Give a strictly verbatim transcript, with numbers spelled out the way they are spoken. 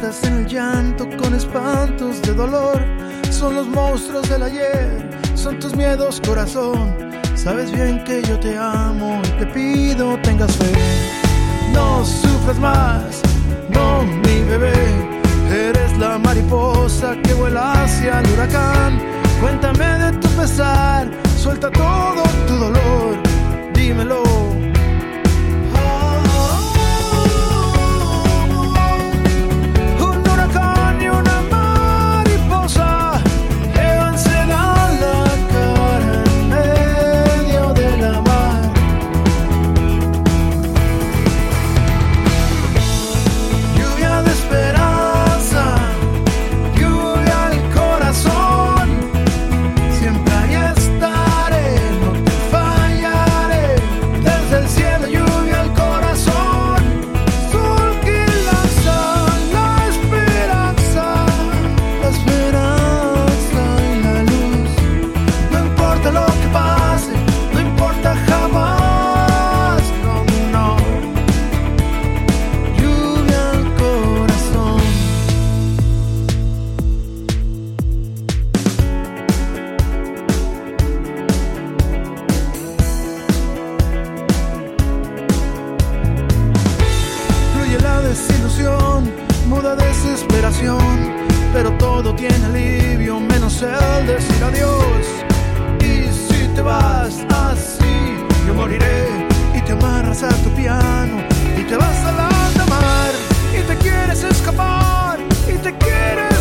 despiertas en el llanto con espantos de dolor. Son los monstruos del ayer, son tus miedos, corazón. Sabes bien que yo te amo y te pido tengas fe. No sufras más, no mi bebé. Eres la mariposa que vuela hacia el huracán. Cuéntame de tu pesar, suelta todo tu dolor, dímelo. Desilusión, muda desesperación, pero todo tiene alivio menos el decir adiós. Y si te vas así, yo moriré y te amarras a tu piano y te vas a la mar y te quieres escapar y te quieres